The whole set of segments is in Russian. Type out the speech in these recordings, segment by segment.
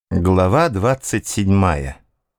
Глава 27.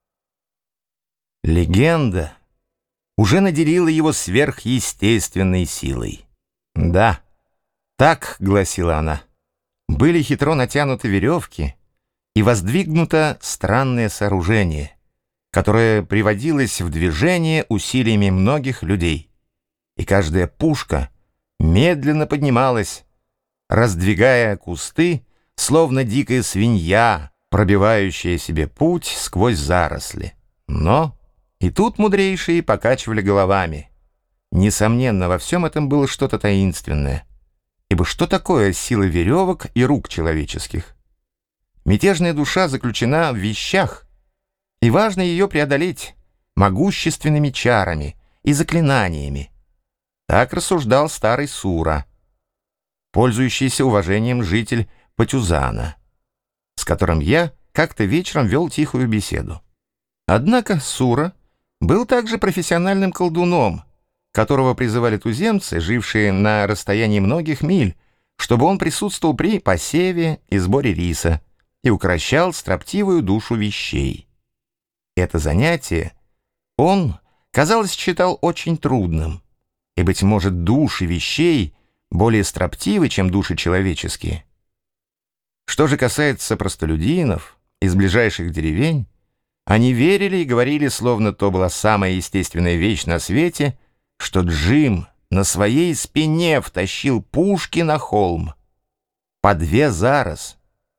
Легенда уже наделила его сверхъестественной силой. Да, так гласила она. Были хитро натянуты веревки и воздвигнуто странное сооружение, которое приводилось в движение усилиями многих людей, и каждая пушка медленно поднималась, раздвигая кусты, словно дикая свинья, пробивающая себе путь сквозь заросли. Но и тут мудрейшие покачивали головами. Несомненно, во всем этом было что-то таинственное. Ибо что такое сила веревок и рук человеческих? Мятежная душа заключена в вещах, и важно ее преодолеть могущественными чарами и заклинаниями. Так рассуждал старый Сура, пользующийся уважением житель Патюзана, с которым я как-то вечером вел тихую беседу. Однако Сура был также профессиональным колдуном, которого призывали туземцы, жившие на расстоянии многих миль, чтобы он присутствовал при посеве и сборе риса и укрощал строптивую душу вещей. Это занятие он, казалось, считал очень трудным, и, быть может, души вещей более строптивы, чем души человеческие. Что же касается простолюдинов из ближайших деревень, они верили и говорили, словно то была самая естественная вещь на свете, что Джим на своей спине втащил пушки на холм по 2 за раз.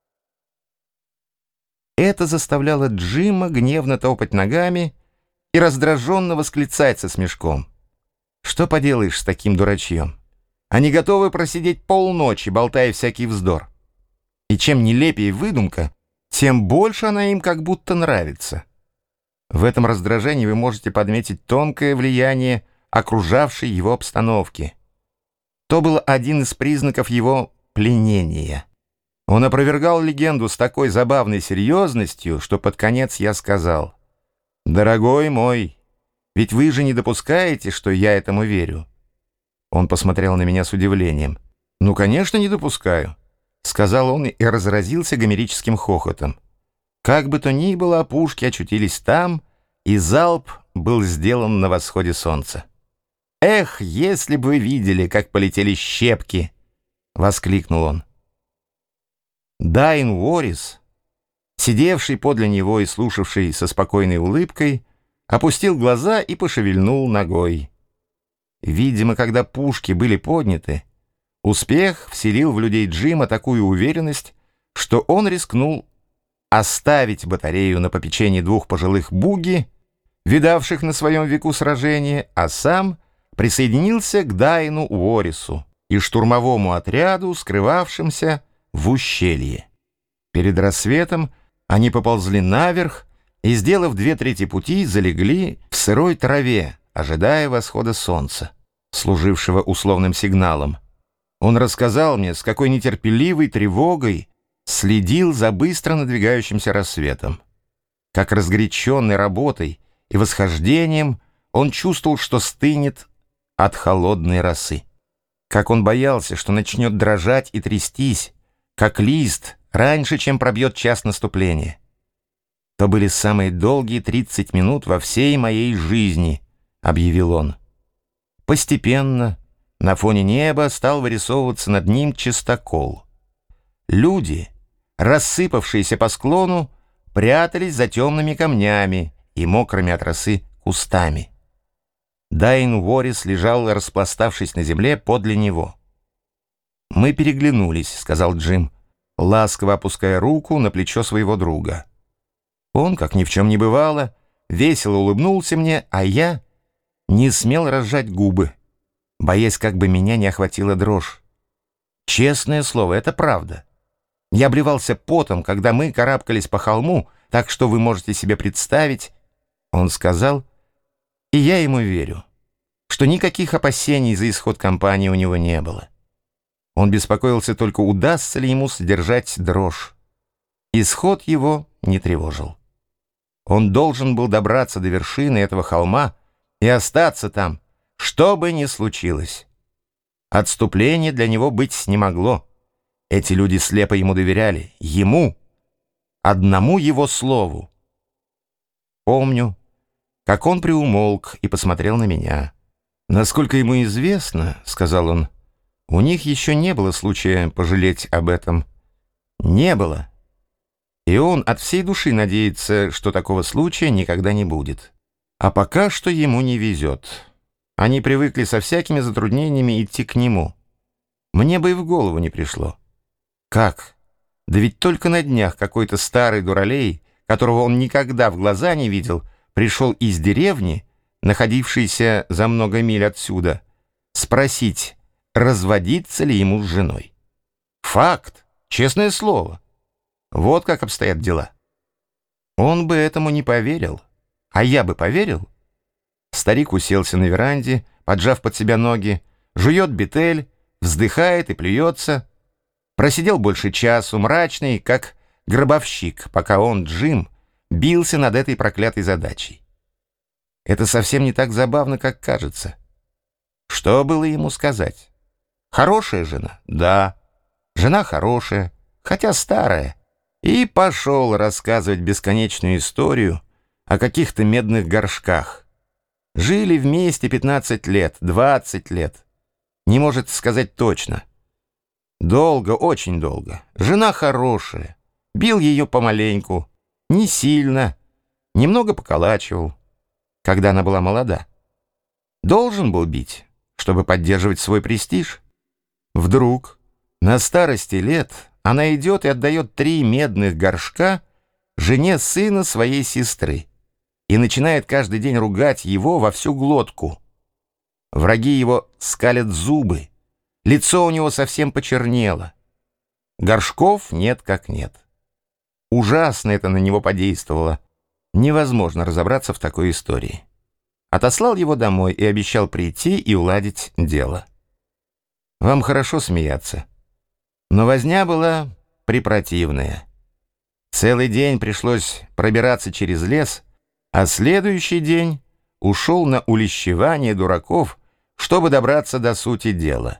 Это заставляло Джима гневно топать ногами и раздраженно восклицать со смешком: «Что поделаешь с таким дурачьем? Они готовы просидеть полночи, болтая всякий вздор. И чем нелепее выдумка, тем больше она им как будто нравится». В этом раздражении вы можете подметить тонкое влияние окружавшей его обстановки. То был один из признаков его пленения. Он опровергал легенду с такой забавной серьезностью, что под конец я сказал: «Дорогой мой, ведь вы же не допускаете, что я этому верю?» Он посмотрел на меня с удивлением. «Ну, конечно, не допускаю», — сказал он и разразился гомерическим хохотом. Как бы то ни было, пушки очутились там, и залп был сделан на восходе солнца. «Эх, если бы вы видели, как полетели щепки!» — воскликнул он. Дайн Уоррис, сидевший подле него и слушавший со спокойной улыбкой, опустил глаза и пошевельнул ногой. Видимо, когда пушки были подняты, успех вселил в людей Джима такую уверенность, что он рискнул оставить батарею на попечении 2 пожилых буги, видавших на своем веку сражение, а сам присоединился к Дайну Уоррису и штурмовому отряду, скрывавшимся в ущелье. Перед рассветом они поползли наверх и, сделав 2/3 пути, залегли в сырой траве, ожидая восхода солнца, служившего условным сигналом. Он рассказал мне, с какой нетерпеливой тревогой следил за быстро надвигающимся рассветом. Как разгоряченный работой и восхождением, он чувствовал, что стынет от холодной росы. Как он боялся, что начнет дрожать и трястись, как лист, раньше, чем пробьет час наступления. «То были самые долгие 30 минут во всей моей жизни», — объявил он. Постепенно на фоне неба стал вырисовываться над ним частокол. Люди, рассыпавшиеся по склону, прятались за темными камнями и мокрыми от росы кустами. Дайн Уоррис лежал, распластавшись на земле подле него. «Мы переглянулись», — сказал Джим, ласково опуская руку на плечо своего друга. Он, как ни в чем не бывало, весело улыбнулся мне, а я не смел разжать губы, боясь, как бы меня не охватила дрожь. Честное слово, это правда. Я обливался потом, когда мы карабкались по холму, так что вы можете себе представить, он сказал, и я ему верю, что никаких опасений за исход кампании у него не было. Он беспокоился только, удастся ли ему сдержать дрожь. Исход его не тревожил. Он должен был добраться до вершины этого холма и остаться там, что бы ни случилось. Отступления для него быть не могло. Эти люди слепо ему доверяли. Ему, одному его слову. Помню, как он приумолк и посмотрел на меня. «Насколько ему известно, — сказал он, — у них еще не было случая пожалеть об этом. Не было. И он от всей души надеется, что такого случая никогда не будет. А пока что ему не везет. Они привыкли со всякими затруднениями идти к нему. Мне бы и в голову не пришло. Как? Да ведь только на днях какой-то старый дуралей, которого он никогда в глаза не видел, пришел из деревни, находившейся за много миль отсюда, спросить, разводиться ли ему с женой. Факт, честное слово. Вот как обстоят дела. Он бы этому не поверил. А я бы поверил? Старик уселся на веранде, поджав под себя ноги, жует бетель, вздыхает и плюется. Просидел больше часу, мрачный, как гробовщик, пока он, Джим, бился над этой проклятой задачей. Это совсем не так забавно, как кажется. Что было ему сказать? Хорошая жена? Да. Жена хорошая, хотя старая. И пошел рассказывать бесконечную историю о каких-то медных горшках. Жили вместе 15 лет, 20 лет. Не может сказать точно. Долго, очень долго. Жена хорошая. Бил ее помаленьку, не сильно, немного поколачивал, когда она была молода. Должен был бить, чтобы поддерживать свой престиж. Вдруг, на старости лет, она идет и отдает 3 медных горшка жене сына своей сестры и начинает каждый день ругать его во всю глотку. Враги его скалят зубы, лицо у него совсем почернело. Горшков нет как нет. Ужасно это на него подействовало. Невозможно разобраться в такой истории. Отослал его домой и обещал прийти и уладить дело. Вам хорошо смеяться, но возня была препротивная. Целый день пришлось пробираться через лес, а следующий день ушел на улещевание дураков, чтобы добраться до сути дела.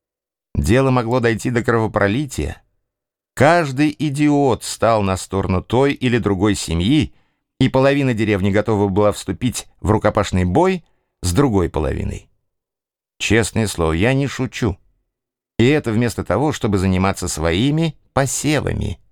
Дело могло дойти до кровопролития. Каждый идиот стал на сторону той или другой семьи, и половина деревни готова была вступить в рукопашный бой с другой половиной. Честное слово, я не шучу. И это вместо того, чтобы заниматься своими посевами.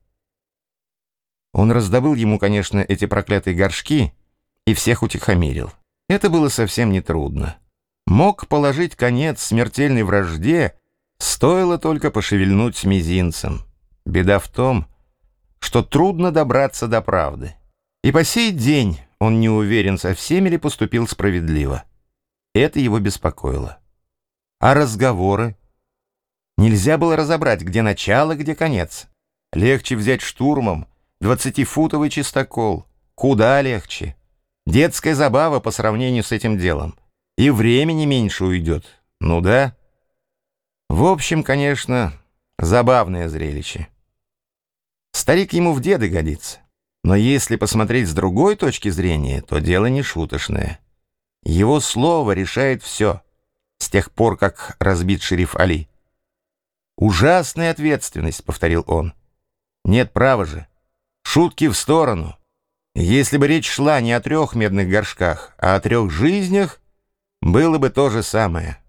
Он раздобыл ему, конечно, эти проклятые горшки и всех утихомирил. Это было совсем нетрудно. Мог положить конец смертельной вражде, стоило только пошевельнуть мизинцем. Беда в том, что трудно добраться до правды. И по сей день он не уверен, со всеми ли поступил справедливо. Это его беспокоило. А разговоры? Нельзя было разобрать, где начало, где конец. Легче взять штурмом 20-футовый чистокол. Куда легче. Детская забава по сравнению с этим делом. И времени меньше уйдет. Ну да. В общем, конечно, забавное зрелище. Старик ему в деды годится. Но если посмотреть с другой точки зрения, то дело не шуточное. Его слово решает все, с тех пор, как разбит шериф Али. «Ужасная ответственность», — повторил он. «Нет, права же. Шутки в сторону. Если бы речь шла не о 3 медных горшках, а о 3 жизнях, было бы то же самое».